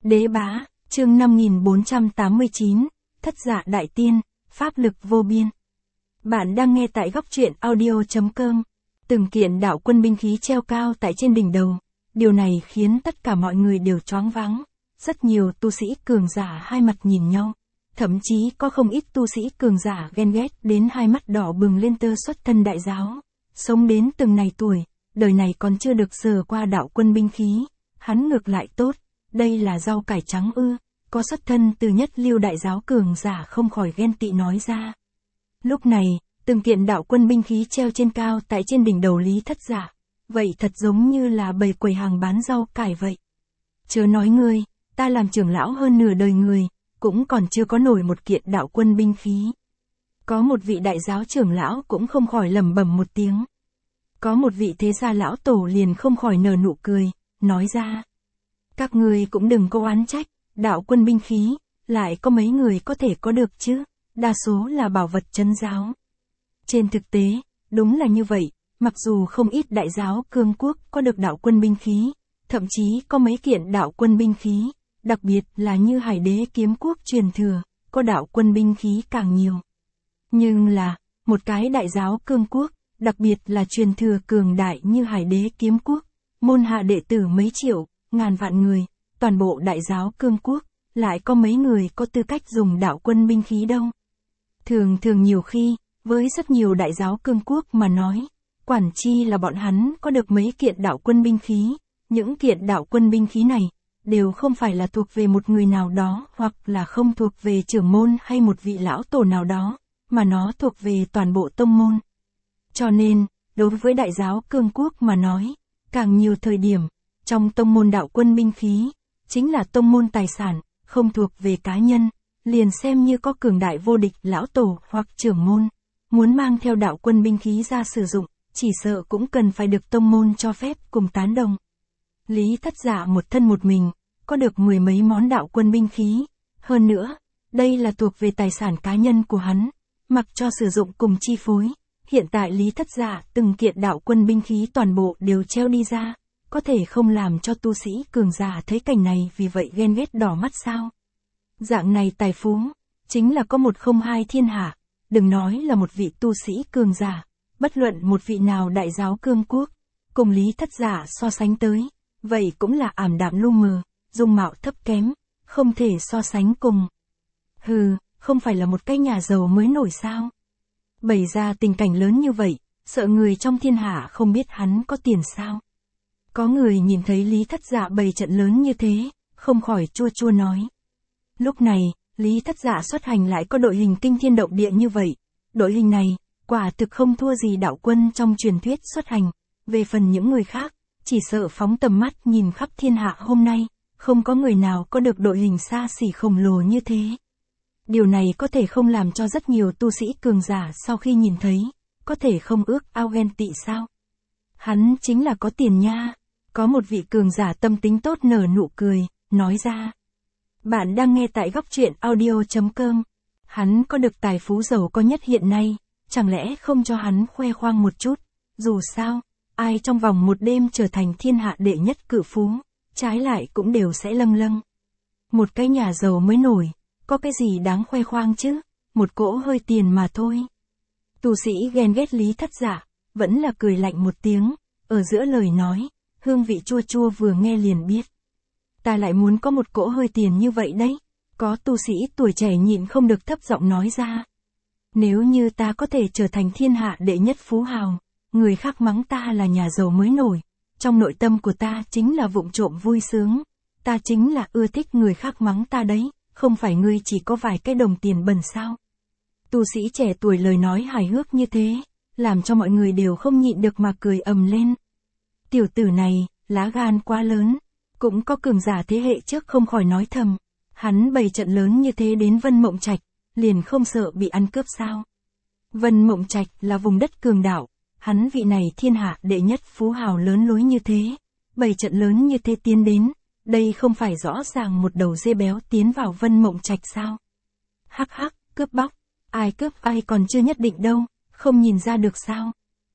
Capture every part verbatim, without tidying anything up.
Đế bá, chương năm nghìn bốn trăm tám mươi chín, Thất Dạ Đại Tiên, Pháp lực vô biên. Bạn đang nghe tại góc truyện audio chấm com. Từng kiện đạo quân binh khí treo cao tại trên đỉnh đầu, điều này khiến tất cả mọi người đều choáng váng. Rất nhiều tu sĩ cường giả hai mặt nhìn nhau, thậm chí có không ít tu sĩ cường giả ghen ghét đến hai mắt đỏ bừng lên tơ xuất thân đại giáo. Sống đến từng này tuổi, đời này còn chưa được sờ qua đạo quân binh khí, hắn ngược lại tốt, đây là rau cải trắng ư, có xuất thân từ nhất lưu đại giáo cường giả không khỏi ghen tị nói ra. Lúc này, từng kiện đạo quân binh khí treo trên cao tại trên đỉnh đầu Lý Thất Dạ, vậy thật giống như là bầy quầy hàng bán rau cải vậy. Chớ nói ngươi, ta làm trưởng lão hơn nửa đời người, cũng còn chưa có nổi một kiện đạo quân binh khí. Có một vị đại giáo trưởng lão cũng không khỏi lẩm bẩm một tiếng. Có một vị thế gia lão tổ liền không khỏi nở nụ cười, nói ra. Các ngươi cũng đừng có oán trách, đạo quân binh khí, lại có mấy người có thể có được chứ, đa số là bảo vật trấn giáo. Trên thực tế, đúng là như vậy, mặc dù không ít đại giáo cương quốc có được đạo quân binh khí, thậm chí có mấy kiện đạo quân binh khí, đặc biệt là như Hải Đế kiếm quốc truyền thừa, có đạo quân binh khí càng nhiều. Nhưng là, một cái đại giáo cương quốc, đặc biệt là truyền thừa cường đại như Hải Đế kiếm quốc, môn hạ đệ tử mấy triệu, ngàn vạn người, toàn bộ đại giáo cương quốc, lại có mấy người có tư cách dùng đạo quân binh khí đâu. Thường thường nhiều khi, với rất nhiều đại giáo cương quốc mà nói, quản chi là bọn hắn có được mấy kiện đạo quân binh khí, những kiện đạo quân binh khí này, đều không phải là thuộc về một người nào đó hoặc là không thuộc về trưởng môn hay một vị lão tổ nào đó, mà nó thuộc về toàn bộ tông môn. Cho nên, đối với đại giáo cương quốc mà nói, càng nhiều thời điểm, trong tông môn đạo quân binh khí, chính là tông môn tài sản, không thuộc về cá nhân, liền xem như có cường đại vô địch lão tổ hoặc trưởng môn, muốn mang theo đạo quân binh khí ra sử dụng, chỉ sợ cũng cần phải được tông môn cho phép cùng tán đồng. Lý Thất Dạ một thân một mình, có được mười mấy món đạo quân binh khí, hơn nữa, đây là thuộc về tài sản cá nhân của hắn, mặc cho sử dụng cùng chi phối. Hiện tại Lý Thất Dạ từng kiện đạo quân binh khí toàn bộ đều treo đi ra, có thể không làm cho tu sĩ cường giả thấy cảnh này vì vậy ghen ghét đỏ mắt sao. Dạng này tài phú, chính là có một không hai thiên hạ, đừng nói là một vị tu sĩ cường giả, bất luận một vị nào đại giáo cương quốc, cùng Lý Thất Dạ so sánh tới, vậy cũng là ảm đạm lu mờ, dung mạo thấp kém, không thể so sánh cùng. Hừ, không phải là một cái nhà giàu mới nổi sao. Bày ra tình cảnh lớn như vậy, sợ người trong thiên hạ không biết hắn có tiền sao. Có người nhìn thấy Lý Thất Dạ bày trận lớn như thế, không khỏi chua chua nói. Lúc này, Lý Thất Dạ xuất hành lại có đội hình kinh thiên động địa như vậy. Đội hình này, quả thực không thua gì đạo quân trong truyền thuyết xuất hành. Về phần những người khác, chỉ sợ phóng tầm mắt nhìn khắp thiên hạ hôm nay, không có người nào có được đội hình xa xỉ khổng lồ như thế. Điều này có thể không làm cho rất nhiều tu sĩ cường giả sau khi nhìn thấy, có thể không ước ao ghen tị sao? Hắn chính là có tiền nha. Có một vị cường giả tâm tính tốt nở nụ cười, nói ra. Bạn đang nghe tại góc truyện audio chấm com. Hắn có được tài phú giàu có nhất hiện nay, chẳng lẽ không cho hắn khoe khoang một chút? Dù sao, ai trong vòng một đêm trở thành thiên hạ đệ nhất cự phú, trái lại cũng đều sẽ lâng lâng. Một cái nhà giàu mới nổi, có cái gì đáng khoe khoang chứ, một cỗ hơi tiền mà thôi. Tu sĩ ghen ghét Lý Thất Dạ, vẫn là cười lạnh một tiếng, ở giữa lời nói, hương vị chua chua vừa nghe liền biết. Ta lại muốn có một cỗ hơi tiền như vậy đấy, có tu sĩ tuổi trẻ nhịn không được thấp giọng nói ra. Nếu như ta có thể trở thành thiên hạ đệ nhất phú hào, người khác mắng ta là nhà giàu mới nổi, trong nội tâm của ta chính là vụng trộm vui sướng, ta chính là ưa thích người khác mắng ta đấy. Không phải ngươi chỉ có vài cái đồng tiền bẩn sao? Tu sĩ trẻ tuổi lời nói hài hước như thế, làm cho mọi người đều không nhịn được mà cười ầm lên. Tiểu tử này, lá gan quá lớn, cũng có cường giả thế hệ trước không khỏi nói thầm. Hắn bày trận lớn như thế đến Vân Mộng Trạch, liền không sợ bị ăn cướp sao? Vân Mộng Trạch là vùng đất cường đạo, hắn vị này thiên hạ đệ nhất phú hào lớn lối như thế, bày trận lớn như thế tiến đến. Đây không phải rõ ràng một đầu dê béo tiến vào Vân Mộng Trạch sao? Hắc hắc, cướp bóc, ai cướp ai còn chưa nhất định đâu, không nhìn ra được sao?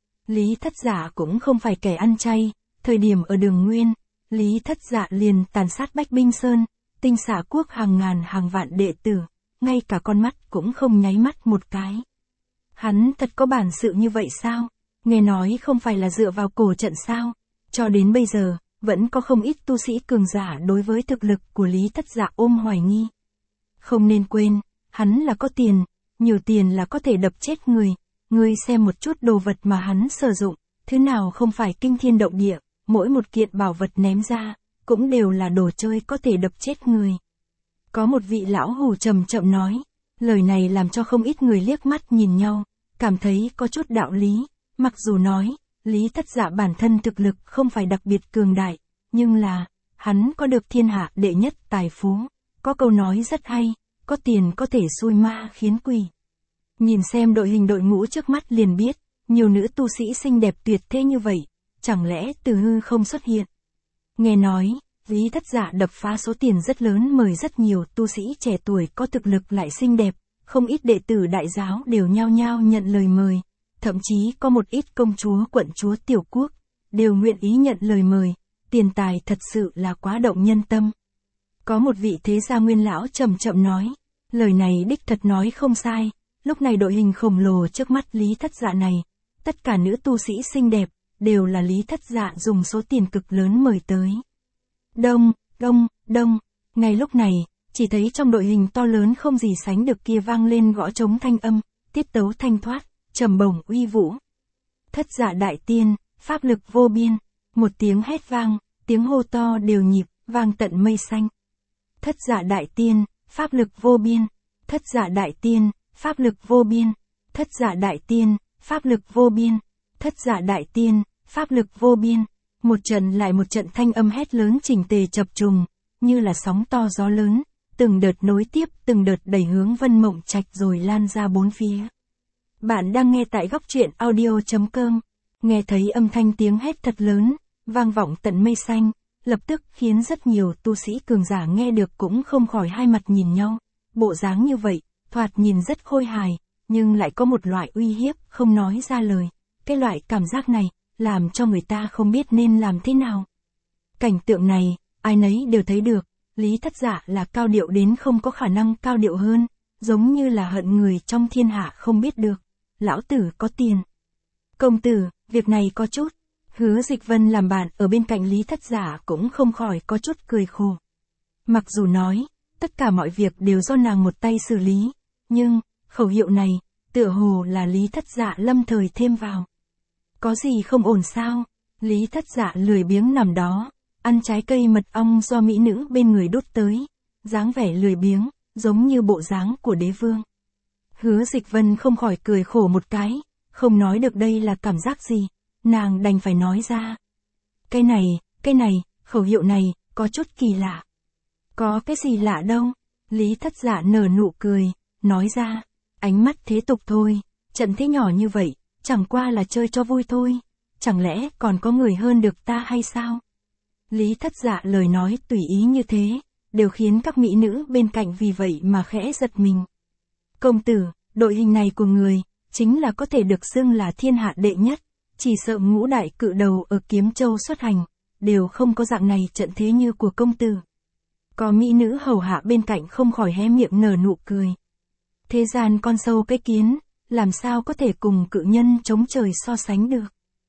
Lý Thất Dạ cũng không phải kẻ ăn chay, thời điểm ở Đường Nguyên, Lý Thất Dạ liền tàn sát Bách Binh Sơn, tinh xạ quốc hàng ngàn hàng vạn đệ tử, ngay cả con mắt cũng không nháy mắt một cái. Hắn thật có bản sự như vậy sao? Nghe nói không phải là dựa vào cổ trận sao? Cho đến bây giờ, vẫn có không ít tu sĩ cường giả đối với thực lực của Lý Thất Dạ ôm hoài nghi. Không nên quên, hắn là có tiền, nhiều tiền là có thể đập chết người. Ngươi xem một chút đồ vật mà hắn sử dụng, thứ nào không phải kinh thiên động địa, mỗi một kiện bảo vật ném ra, cũng đều là đồ chơi có thể đập chết người. Có một vị lão hù trầm chậm nói, lời này làm cho không ít người liếc mắt nhìn nhau, cảm thấy có chút đạo lý, mặc dù nói, Lý Thất Dạ bản thân thực lực không phải đặc biệt cường đại, nhưng là, hắn có được thiên hạ đệ nhất tài phú, có câu nói rất hay, có tiền có thể xui ma khiến quỷ. Nhìn xem đội hình đội ngũ trước mắt liền biết, nhiều nữ tu sĩ xinh đẹp tuyệt thế như vậy, chẳng lẽ từ hư không xuất hiện. Nghe nói, Lý Thất Dạ đập phá số tiền rất lớn mời rất nhiều tu sĩ trẻ tuổi có thực lực lại xinh đẹp, không ít đệ tử đại giáo đều nhao nhao nhận lời mời, thậm chí có một ít công chúa quận chúa tiểu quốc, đều nguyện ý nhận lời mời, tiền tài thật sự là quá động nhân tâm. Có một vị thế gia nguyên lão chậm chậm nói, lời này đích thật nói không sai, lúc này đội hình khổng lồ trước mắt Lý Thất Dạ này, tất cả nữ tu sĩ xinh đẹp, đều là Lý Thất Dạ dùng số tiền cực lớn mời tới. Đông, đông, đông, ngay lúc này, chỉ thấy trong đội hình to lớn không gì sánh được kia vang lên gõ trống thanh âm, tiết tấu thanh thoát, trầm bổng uy vũ. Thất Dạ đại tiên, pháp lực vô biên, một tiếng hét vang, tiếng hô to đều nhịp, vang tận mây xanh. Thất Dạ đại tiên, pháp lực vô biên, Thất Dạ đại tiên, pháp lực vô biên, Thất Dạ đại tiên, pháp lực vô biên, Thất Dạ đại tiên, pháp lực vô biên. Một trận lại một trận thanh âm hét lớn chỉnh tề chập trùng, như là sóng to gió lớn, từng đợt nối tiếp, từng đợt đẩy hướng Vân Mộng Trạch rồi lan ra bốn phía. Bạn đang nghe tại góc truyện audio chấm com, nghe thấy âm thanh tiếng hét thật lớn, vang vọng tận mây xanh, lập tức khiến rất nhiều tu sĩ cường giả nghe được cũng không khỏi hai mặt nhìn nhau, bộ dáng như vậy, thoạt nhìn rất khôi hài, nhưng lại có một loại uy hiếp không nói ra lời, cái loại cảm giác này, làm cho người ta không biết nên làm thế nào. Cảnh tượng này, ai nấy đều thấy được, Lý Thất Dạ là cao điệu đến không có khả năng cao điệu hơn, giống như là hận người trong thiên hạ không biết được. Lão tử có tiền. Công tử, việc này có chút. Hứa Dịch Vân làm bạn ở bên cạnh Lý Thất Dạ cũng không khỏi có chút cười khổ. Mặc dù nói, tất cả mọi việc đều do nàng một tay xử lý, nhưng, khẩu hiệu này, tựa hồ là Lý Thất Dạ lâm thời thêm vào. Có gì không ổn sao? Lý Thất Dạ lười biếng nằm đó, ăn trái cây mật ong do mỹ nữ bên người đút tới, dáng vẻ lười biếng, giống như bộ dáng của đế vương. Hứa Dịch Vân không khỏi cười khổ một cái, không nói được đây là cảm giác gì, nàng đành phải nói ra. Cái này, cái này, khẩu hiệu này, có chút kỳ lạ. Có cái gì lạ đâu? Lý Thất Dạ nở nụ cười, nói ra, ánh mắt thế tục thôi, trận thế nhỏ như vậy, chẳng qua là chơi cho vui thôi, chẳng lẽ còn có người hơn được ta hay sao? Lý Thất Dạ lời nói tùy ý như thế, đều khiến các mỹ nữ bên cạnh vì vậy mà khẽ giật mình. Công tử, đội hình này của người, chính là có thể được xưng là thiên hạ đệ nhất, chỉ sợ ngũ đại cự đầu ở Kiếm Châu xuất hành, đều không có dạng này trận thế như của công tử. Có mỹ nữ hầu hạ bên cạnh không khỏi hé miệng nở nụ cười. Thế gian con sâu cái kiến, làm sao có thể cùng cự nhân chống trời so sánh được.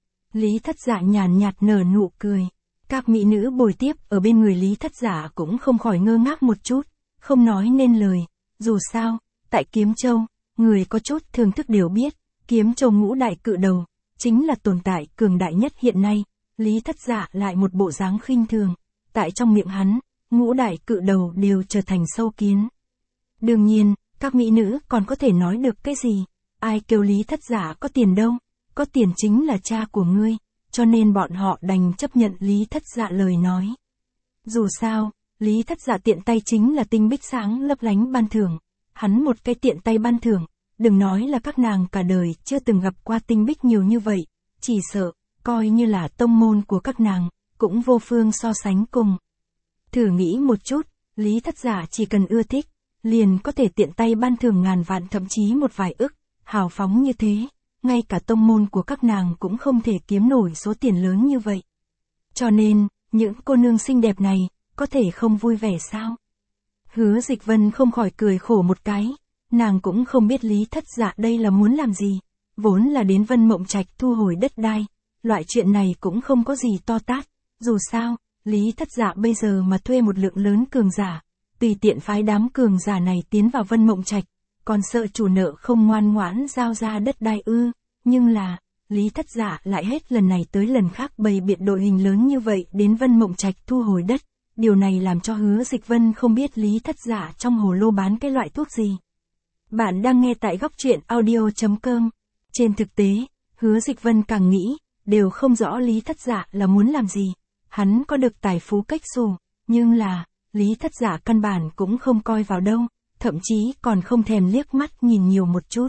Lý Thất Dạ nhàn nhạt nở nụ cười. Các mỹ nữ bồi tiếp ở bên người Lý Thất Dạ cũng không khỏi ngơ ngác một chút, không nói nên lời. Dù sao, tại Kiếm Châu, người có chút thưởng thức đều biết, Kiếm Châu ngũ đại cự đầu, chính là tồn tại cường đại nhất hiện nay. Lý Thất Dạ lại một bộ dáng khinh thường, tại trong miệng hắn, ngũ đại cự đầu đều trở thành sâu kiến. Đương nhiên, các mỹ nữ còn có thể nói được cái gì, ai kêu Lý Thất Dạ có tiền đâu, có tiền chính là cha của ngươi, cho nên bọn họ đành chấp nhận Lý Thất Dạ lời nói. Dù sao, Lý Thất Dạ tiện tay chính là tinh bích sáng lấp lánh ban thưởng, hắn một cái tiện tay ban thưởng, đừng nói là các nàng cả đời chưa từng gặp qua tinh bích nhiều như vậy, chỉ sợ, coi như là tông môn của các nàng, cũng vô phương so sánh cùng. Thử nghĩ một chút, Lý Thất Dạ chỉ cần ưa thích, liền có thể tiện tay ban thưởng ngàn vạn thậm chí một vài ức, hào phóng như thế, ngay cả tông môn của các nàng cũng không thể kiếm nổi số tiền lớn như vậy. Cho nên, những cô nương xinh đẹp này, có thể không vui vẻ sao? Hứa Dịch Vân không khỏi cười khổ một cái, nàng cũng không biết Lý Thất Dạ đây là muốn làm gì, vốn là đến Vân Mộng Trạch thu hồi đất đai, loại chuyện này cũng không có gì to tát, dù sao, Lý Thất Dạ bây giờ mà thuê một lượng lớn cường giả, tùy tiện phái đám cường giả này tiến vào Vân Mộng Trạch, còn sợ chủ nợ không ngoan ngoãn giao ra đất đai ư, nhưng là, Lý Thất Dạ lại hết lần này tới lần khác bày biện đội hình lớn như vậy đến Vân Mộng Trạch thu hồi đất, điều này làm cho Hứa Dịch Vân không biết Lý Thất Dạ trong hồ lô bán cái loại thuốc gì. Bạn đang nghe tại góc truyện audio chấm com. Trên thực tế, Hứa Dịch Vân càng nghĩ, đều không rõ Lý Thất Dạ là muốn làm gì. Hắn có được tài phú cách xù, nhưng là, Lý Thất Dạ căn bản cũng không coi vào đâu, thậm chí còn không thèm liếc mắt nhìn nhiều một chút.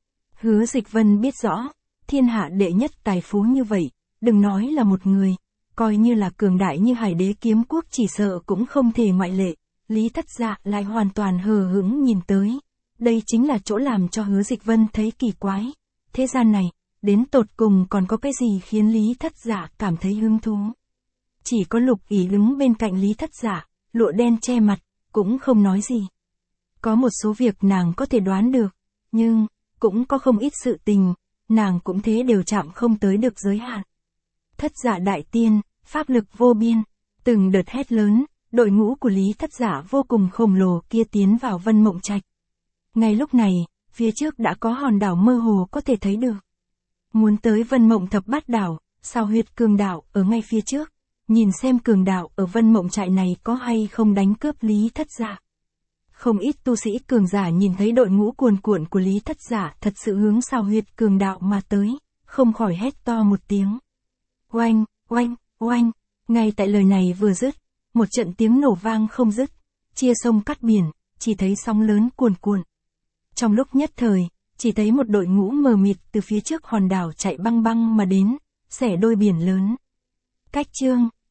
Hứa Dịch Vân biết rõ, thiên hạ đệ nhất tài phú như vậy, đừng nói là một người, coi như là cường đại như Hải Đế Kiếm Quốc chỉ sợ cũng không thể ngoại lệ. Lý Thất Dạ lại hoàn toàn hờ hững nhìn tới. Đây chính là chỗ làm cho Hứa Dịch Vân thấy kỳ quái. Thế gian này, đến tột cùng còn có cái gì khiến Lý Thất Dạ cảm thấy hứng thú. Chỉ có Lục Ỷ đứng bên cạnh Lý Thất Dạ, lụa đen che mặt, cũng không nói gì. Có một số việc nàng có thể đoán được, nhưng, cũng có không ít sự tình, nàng cũng thế đều chạm không tới được giới hạn. Thất Dạ đại tiên, pháp lực vô biên, từng đợt hét lớn, đội ngũ của Lý Thất Dạ vô cùng khổng lồ kia tiến vào Vân Mộng Trạch. Ngay lúc này, phía trước đã có hòn đảo mơ hồ có thể thấy được. Muốn tới Vân Mộng Thập Bát Đảo, Sao Huyệt Cường Đảo ở ngay phía trước, nhìn xem cường đạo ở Vân Mộng Trại này có hay không đánh cướp Lý Thất Dạ. Không ít tu sĩ cường giả nhìn thấy đội ngũ cuồn cuộn của Lý Thất Dạ thật sự hướng Sao Huyệt Cường Đạo mà tới, không khỏi hét to một tiếng. Oanh, oanh, oanh, ngay tại lời này vừa dứt, một trận tiếng nổ vang không dứt, chia sông cắt biển, chỉ thấy sóng lớn cuồn cuộn. Trong lúc nhất thời, chỉ thấy một đội ngũ mờ mịt từ phía trước hòn đảo chạy băng băng mà đến, xẻ đôi biển lớn. Cách chương